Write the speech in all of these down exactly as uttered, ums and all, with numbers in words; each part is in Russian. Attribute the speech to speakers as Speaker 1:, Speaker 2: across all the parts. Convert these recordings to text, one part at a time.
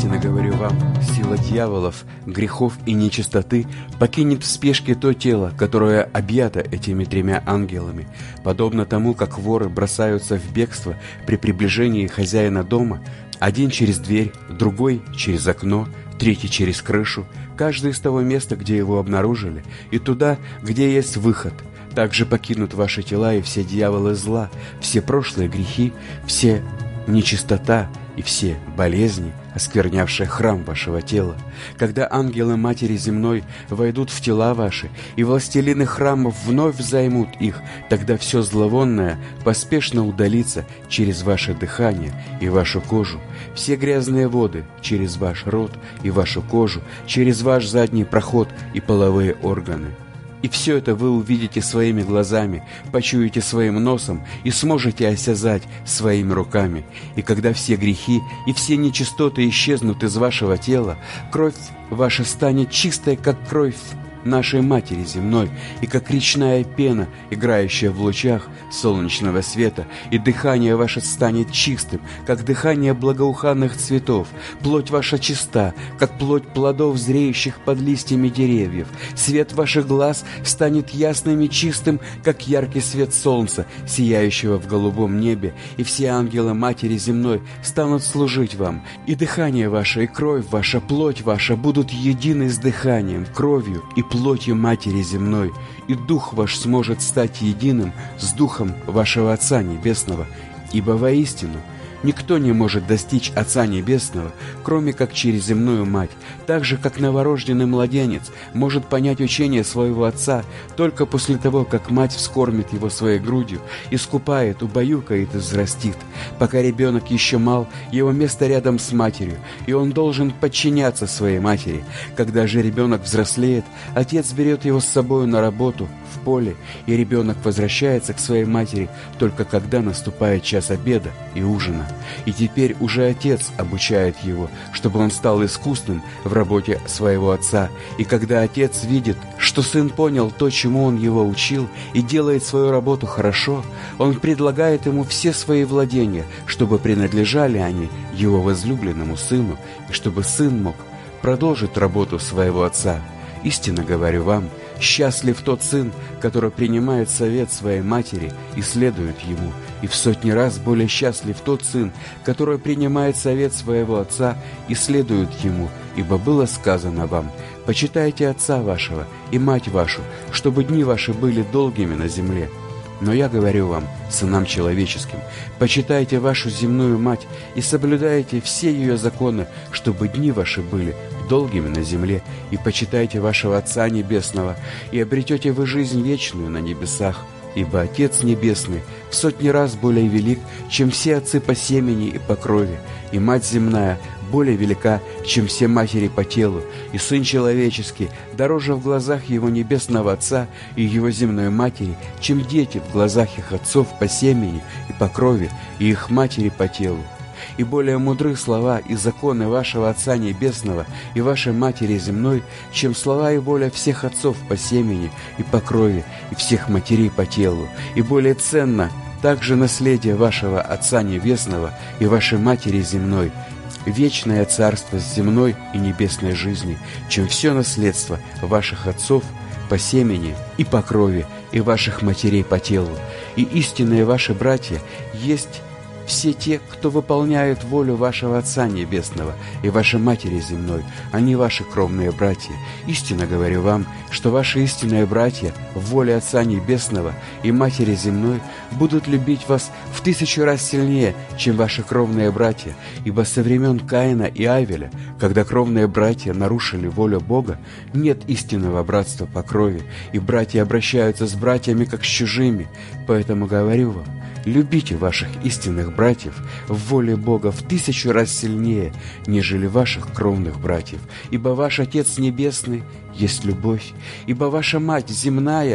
Speaker 1: Истинно говорю вам, сила дьяволов, грехов и нечистоты покинет в спешке то тело, которое объято этими тремя ангелами, подобно тому, как воры бросаются в бегство при приближении хозяина дома, один через дверь, другой через окно, третий через крышу, каждый из того места, где его обнаружили, и туда, где есть выход. Также покинут ваши тела и все дьяволы зла, все прошлые грехи, все нечистота и все болезни, осквернявшие храм вашего тела. Когда ангелы Матери Земной войдут в тела ваши, и властелины храмов вновь займут их, тогда все зловонное поспешно удалится через ваше дыхание и вашу кожу. Все грязные воды через ваш рот и вашу кожу, через ваш задний проход и половые органы. И все это вы увидите своими глазами, почуете своим носом и сможете осязать своими руками. И когда все грехи и все нечистоты исчезнут из вашего тела, кровь ваша станет чистой, как кровь нашей Матери Земной, и как речная пена, играющая в лучах солнечного света, и дыхание ваше станет чистым, как дыхание благоуханных цветов. Плоть ваша чиста, как плоть плодов, зреющих под листьями деревьев. Свет ваших глаз станет ясным и чистым, как яркий свет солнца, сияющего в голубом небе, и все ангелы Матери Земной станут служить вам. И дыхание ваше, и кровь ваша, плоть ваша будут едины с дыханием, кровью и плотью Матери Земной, и дух ваш сможет стать единым с духом вашего Отца Небесного, ибо воистину никто не может достичь Отца Небесного, кроме как через земную мать, так же, как новорожденный младенец может понять учение своего отца только после того, как мать вскормит его своей грудью, искупает, убаюкает и взрастит. Пока ребенок еще мал, его место рядом с матерью, и он должен подчиняться своей матери. Когда же ребенок взрослеет, отец берет его с собой на работу, в поле, и ребенок возвращается к своей матери только когда наступает час обеда и ужина. И теперь уже отец обучает его, чтобы он стал искусным в работе своего отца. И когда отец видит, что сын понял то, чему он его учил, и делает свою работу хорошо, он предлагает ему все свои владения, чтобы принадлежали они его возлюбленному сыну, и чтобы сын мог продолжить работу своего отца. Истинно говорю вам, счастлив тот сын, который принимает совет своей матери и следует ему, и в сотни раз более счастлив тот сын, который принимает совет своего отца и следует ему, ибо было сказано вам: почитайте отца вашего и мать вашу, чтобы дни ваши были долгими на земле. Но я говорю вам, сынам человеческим, почитайте вашу земную мать и соблюдайте все ее законы, чтобы дни ваши были долгими на земле, и почитайте вашего Отца Небесного, и обретете вы жизнь вечную на небесах. Ибо Отец Небесный в сотни раз более велик, чем все отцы по семени и по крови, и Мать Земная более велика, чем все матери по телу, и Сын Человеческий дороже в глазах Его Небесного Отца и Его земной Матери, чем дети в глазах их отцов по семени и по крови, и их матери по телу. И более мудры слова и законы вашего Отца Небесного и вашей Матери Земной, чем слова и воля всех отцов по семени и по крови, и всех матерей по телу. И более ценно также наследие вашего Отца Небесного и вашей Матери Земной, вечное царство с земной и небесной жизни, чем все наследство ваших отцов по семени и по крови, и ваших матерей по телу. И истинные ваши братья есть все те, кто выполняет волю вашего Отца Небесного и вашей Матери Земной, они ваши кровные братья. Истинно говорю вам, что ваши истинные братья в воле Отца Небесного и Матери Земной будут любить вас в тысячу раз сильнее, чем ваши кровные братья, ибо со времен Каина и Авеля, когда кровные братья нарушили волю Бога, нет истинного братства по крови, и братья обращаются с братьями как с чужими. Поэтому говорю вам, любите ваших истинных братьев в воле Бога в тысячу раз сильнее, нежели ваших кровных братьев, ибо ваш Отец Небесный есть любовь, ибо ваша Мать Земная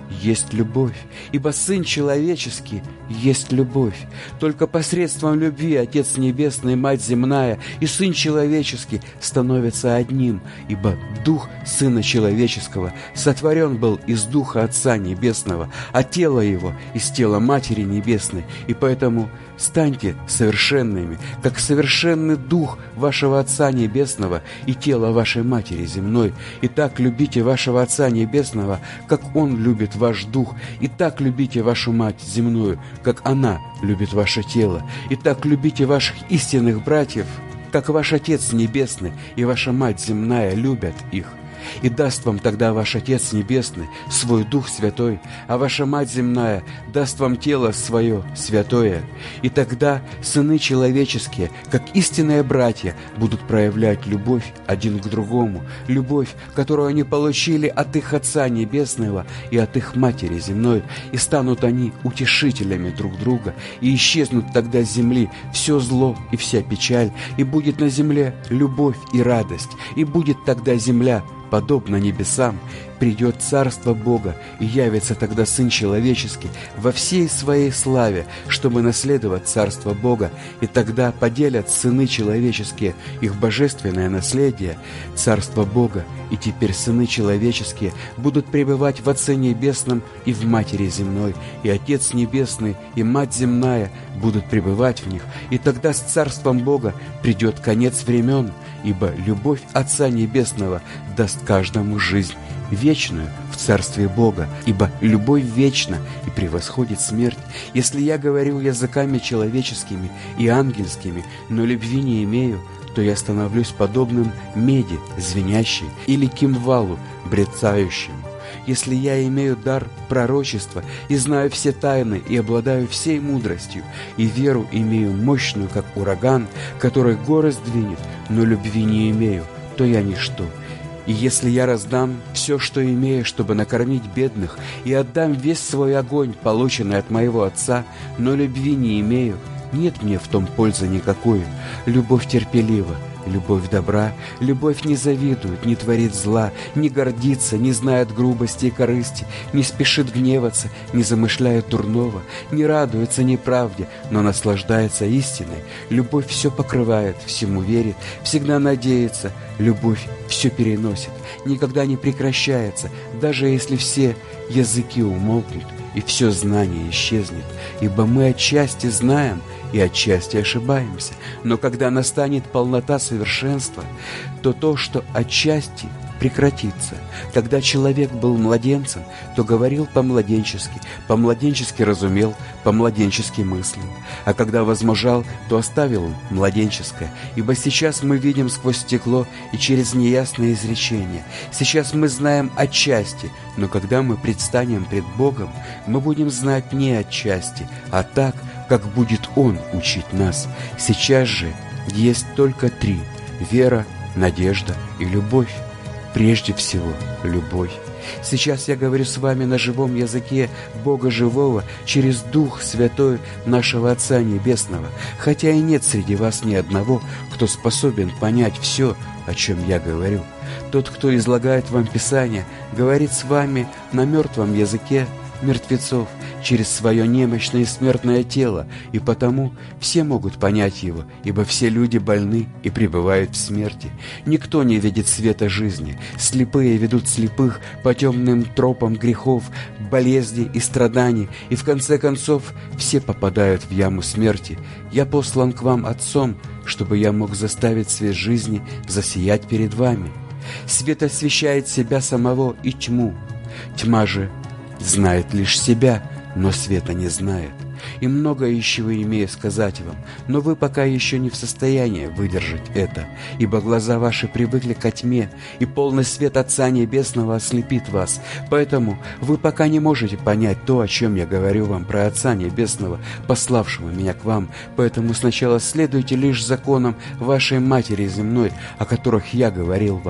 Speaker 1: есть любовь, ибо Сын Человеческий есть любовь. Только посредством любви Отец Небесный, Мать Земная и Сын Человеческий становятся одним, ибо Дух Сына Человеческого сотворен был из Духа Отца Небесного, а тело Его из тела Матери Небесной, и поэтому станьте совершенными, как совершенный Дух вашего Отца Небесного и тело вашей Матери Земной. И так любите вашего Отца Небесного, как Он любит ваш Дух, и так любите вашу Мать Земную, как она любит ваше тело, и так любите ваших истинных братьев, как ваш Отец Небесный и ваша Мать Земная любят их. И даст вам тогда ваш Отец Небесный свой Дух Святой, а ваша Мать Земная даст вам тело свое святое. И тогда сыны человеческие, как истинные братья, будут проявлять любовь один к другому, любовь, которую они получили от их Отца Небесного и от их Матери Земной, и станут они утешителями друг друга, и исчезнут тогда с земли все зло и вся печаль, и будет на земле любовь и радость, и будет тогда земля подобно небесам, придет Царство Бога, и явится тогда Сын Человеческий во всей своей славе, чтобы наследовать Царство Бога, и тогда поделят сыны человеческие их божественное наследие, Царство Бога, и теперь сыны человеческие будут пребывать в Отце Небесном и в Матери Земной, и Отец Небесный и Мать Земная будут пребывать в них, и тогда с Царством Бога придет конец времен, ибо любовь Отца Небесного даст каждому жизнь вечную в Царстве Бога, ибо любовь вечна и превосходит смерть. Если я говорю языками человеческими и ангельскими, но любви не имею, то я становлюсь подобным меди, звенящей, или кимвалу, брецающему. Если я имею дар пророчества и знаю все тайны и обладаю всей мудростью, и веру имею мощную, как ураган, который горы сдвинет, но любви не имею, то я ничто. И если я раздам все, что имею, чтобы накормить бедных, и отдам весь свой огонь, полученный от моего Отца, но любви не имею, нет мне в том пользы никакой. Любовь терпелива, любовь добра, любовь не завидует, не творит зла, не гордится, не знает грубости и корысти, не спешит гневаться, не замышляет дурного, не радуется неправде, но наслаждается истиной. Любовь все покрывает, всему верит, всегда надеется, любовь все переносит, никогда не прекращается, даже если все языки умолкнут и все знание исчезнет, ибо мы отчасти знаем и отчасти ошибаемся. Но когда настанет полнота совершенства, то то, что отчасти, прекратится. Когда человек был младенцем, то говорил по-младенчески, по-младенчески разумел, по-младенчески мыслил. А когда возмужал, то оставил он младенческое. Ибо сейчас мы видим сквозь стекло и через неясное изречение. Сейчас мы знаем отчасти, но когда мы предстанем пред Богом, мы будем знать не отчасти, а так, как будет Он учить нас. Сейчас же есть только три – вера, надежда и любовь. Прежде всего, любовь. Сейчас я говорю с вами на живом языке Бога Живого через Дух Святой нашего Отца Небесного, хотя и нет среди вас ни одного, кто способен понять все, о чем я говорю. Тот, кто излагает вам Писание, говорит с вами на мертвом языке мертвецов через свое немощное и смертное тело, и потому все могут понять его, ибо все люди больны и пребывают в смерти. Никто не видит света жизни, слепые ведут слепых по темным тропам грехов, болезней и страданий, и в конце концов все попадают в яму смерти. Я послан к вам Отцом, чтобы я мог заставить свет жизни засиять перед вами. Свет освещает себя самого и тьму. Тьма же знает лишь себя, но света не знает. И многое еще имею сказать вам, но вы пока еще не в состоянии выдержать это, ибо глаза ваши привыкли ко тьме, и полный свет Отца Небесного ослепит вас. Поэтому вы пока не можете понять то, о чем я говорю вам про Отца Небесного, пославшего меня к вам. Поэтому сначала следуйте лишь законам вашей Матери Земной, о которых я говорил вам.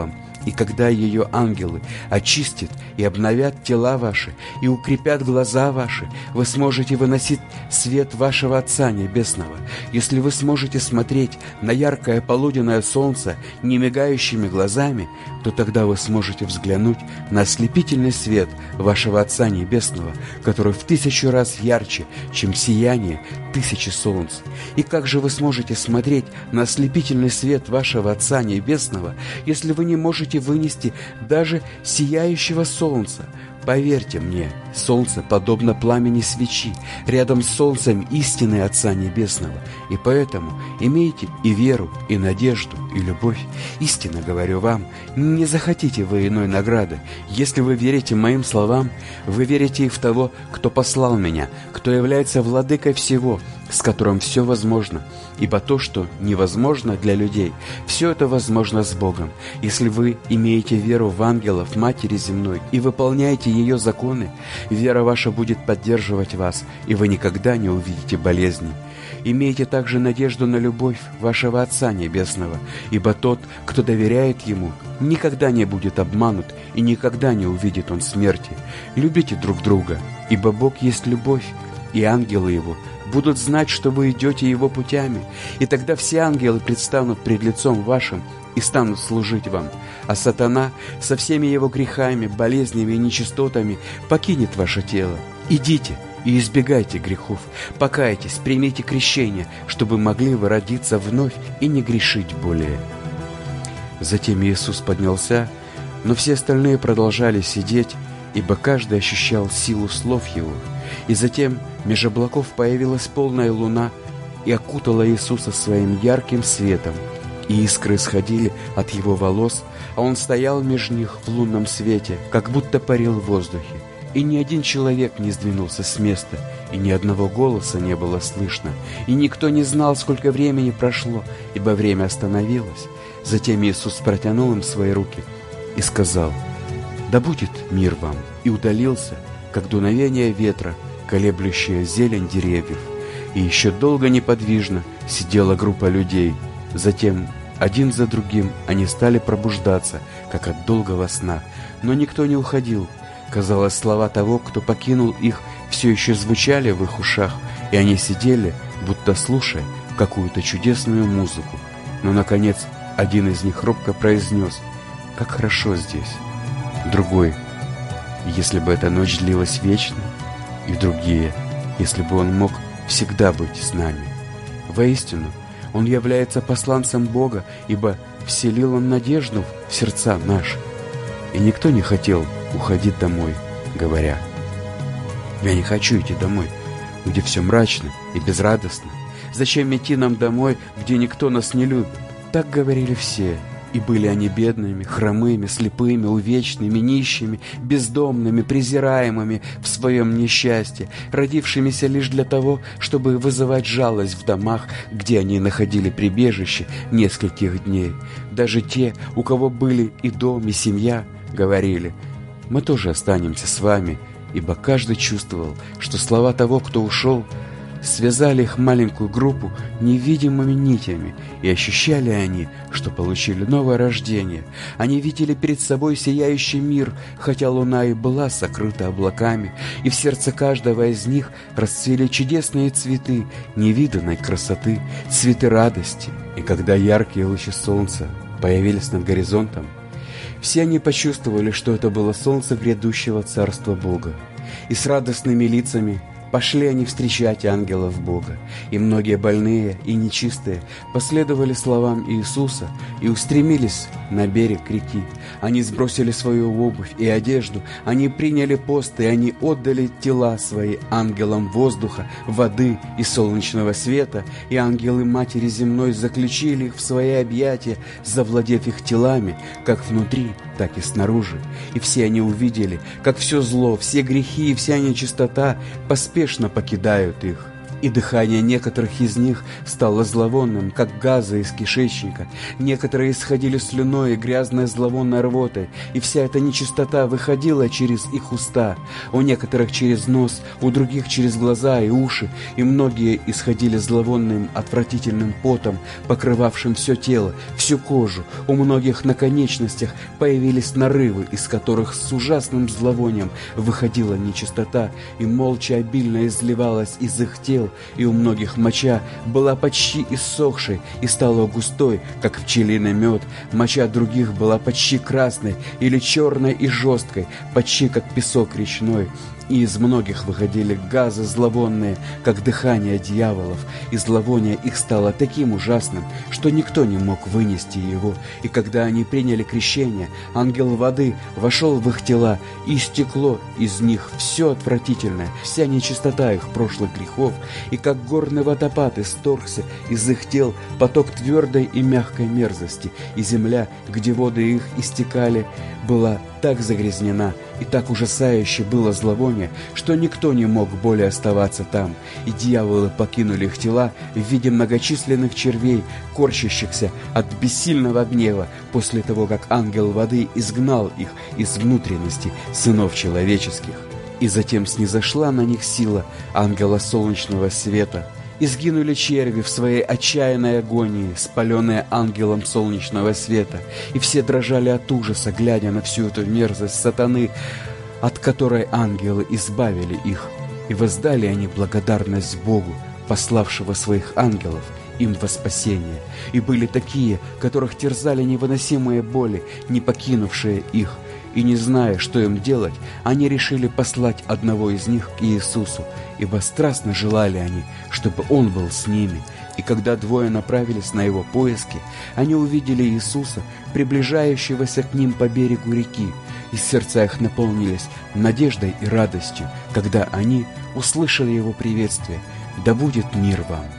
Speaker 1: И когда ее ангелы очистят и обновят тела ваши, и укрепят глаза ваши, вы сможете выносить свет вашего Отца Небесного. Если вы сможете смотреть на яркое полуденное солнце немигающими глазами, то тогда вы сможете взглянуть на ослепительный свет вашего Отца Небесного, который в тысячу раз ярче, чем сияние тысячи солнц. И как же вы сможете смотреть на ослепительный свет вашего Отца Небесного, если вы не можете вынести даже сияющего солнца? Поверьте мне, солнце подобно пламени свечи, рядом с солнцем истины Отца Небесного. И поэтому имейте и веру, и надежду, и любовь. Истинно говорю вам, не захотите вы иной награды. Если вы верите моим словам, вы верите и в того, кто послал меня, кто является владыкой всего, с которым все возможно. Ибо то, что невозможно для людей, все это возможно с Богом. Если вы имеете веру в ангелов Матери Земной и выполняете ее законы, вера ваша будет поддерживать вас, и вы никогда не увидите болезней. Имейте также надежду на любовь вашего Отца Небесного, ибо тот, кто доверяет Ему, никогда не будет обманут и никогда не увидит он смерти. Любите друг друга, ибо Бог есть любовь, и ангелы Его будут знать, что вы идете Его путями, и тогда все ангелы предстанут пред лицом вашим и станут служить вам, а сатана со всеми его грехами, болезнями и нечистотами покинет ваше тело. Идите и избегайте грехов, покайтесь, примите крещение, чтобы могли вы родиться вновь и не грешить более». Затем Иисус поднялся, но все остальные продолжали сидеть, ибо каждый ощущал силу слов Его. И затем меж облаков появилась полная луна и окутала Иисуса своим ярким светом, и искры исходили от Его волос, а Он стоял меж них в лунном свете, как будто парил в воздухе. И ни один человек не сдвинулся с места, и ни одного голоса не было слышно, и никто не знал, сколько времени прошло, ибо время остановилось. Затем Иисус протянул им свои руки и сказал: «Да будет мир вам», и удалился, как дуновение ветра, колеблющее зелень деревьев. И еще долго неподвижно сидела группа людей. Затем один за другим они стали пробуждаться, как от долгого сна, но никто не уходил. Казалось, слова того, кто покинул их, все еще звучали в их ушах, и они сидели, будто слушая какую-то чудесную музыку. Но, наконец, один из них робко произнес: «Как хорошо здесь!» Другой: «Если бы эта ночь длилась вечно!» И другие: «Если бы Он мог всегда быть с нами!» Воистину, Он является посланцем Бога, ибо вселил Он надежду в сердца наши. И никто не хотел уходить домой, говоря: «Я не хочу идти домой, где все мрачно и безрадостно. Зачем идти нам домой, где никто нас не любит?» Так говорили все. И были они бедными, хромыми, слепыми, увечными, нищими, бездомными, презираемыми в своем несчастье, родившимися лишь для того, чтобы вызывать жалость в домах, где они находили прибежище нескольких дней. Даже те, у кого были и дом, и семья, говорили: «Мы тоже останемся с вами», ибо каждый чувствовал, что слова того, кто ушел, связали их маленькую группу невидимыми нитями, и ощущали они, что получили новое рождение. Они видели перед собой сияющий мир, хотя луна и была сокрыта облаками, и в сердце каждого из них расцвели чудесные цветы невиданной красоты, цветы радости. И когда яркие лучи солнца появились над горизонтом, все они почувствовали, что это было солнце грядущего Царства Бога, и с радостными лицами пошли они встречать ангелов Бога, и многие больные и нечистые последовали словам Иисуса и устремились на берег реки. Они сбросили свою обувь и одежду, они приняли пост, и они отдали тела свои ангелам воздуха, воды и солнечного света, и ангелы Матери Земной заключили их в свои объятия, завладев их телами, как внутри, так и снаружи. И все они увидели, как все зло, все грехи и вся нечистота поспешно покидают их. И дыхание некоторых из них стало зловонным, как газы из кишечника. Некоторые исходили слюной и грязной зловонной рвотой, и вся эта нечистота выходила через их уста. У некоторых через нос, у других через глаза и уши, и многие исходили зловонным, отвратительным потом, покрывавшим все тело, всю кожу. У многих на конечностях появились нарывы, из которых с ужасным зловонием выходила нечистота, и молча обильно изливалась из их тел. И у многих моча была почти иссохшей и стала густой, как пчелиный мед. Моча других была почти красной или черной и жесткой, почти как песок речной. И из многих выходили газы зловонные, как дыхание дьяволов, и зловоние их стало таким ужасным, что никто не мог вынести его. И когда они приняли крещение, ангел воды вошел в их тела, и истекло из них все отвратительное, вся нечистота их прошлых грехов, и как горный водопад исторгся из их тел поток твердой и мягкой мерзости, и земля, где воды их истекали, была так загрязнена, и так ужасающе было зловоние, что никто не мог более оставаться там, и дьяволы покинули их тела в виде многочисленных червей, корчащихся от бессильного гнева, после того, как ангел воды изгнал их из внутренности сынов человеческих. И затем снизошла на них сила ангела солнечного света, и сгинули черви в своей отчаянной агонии, спаленные ангелом солнечного света, и все дрожали от ужаса, глядя на всю эту мерзость сатаны, от которой ангелы избавили их. И воздали они благодарность Богу, пославшего своих ангелов им во спасение. И были такие, которых терзали невыносимые боли, не покинувшие их. И не зная, что им делать, они решили послать одного из них к Иисусу, ибо страстно желали они, чтобы Он был с ними. И когда двое направились на его поиски, они увидели Иисуса, приближающегося к ним по берегу реки, и сердца их наполнились надеждой и радостью, когда они услышали его приветствие: «Да будет мир вам!»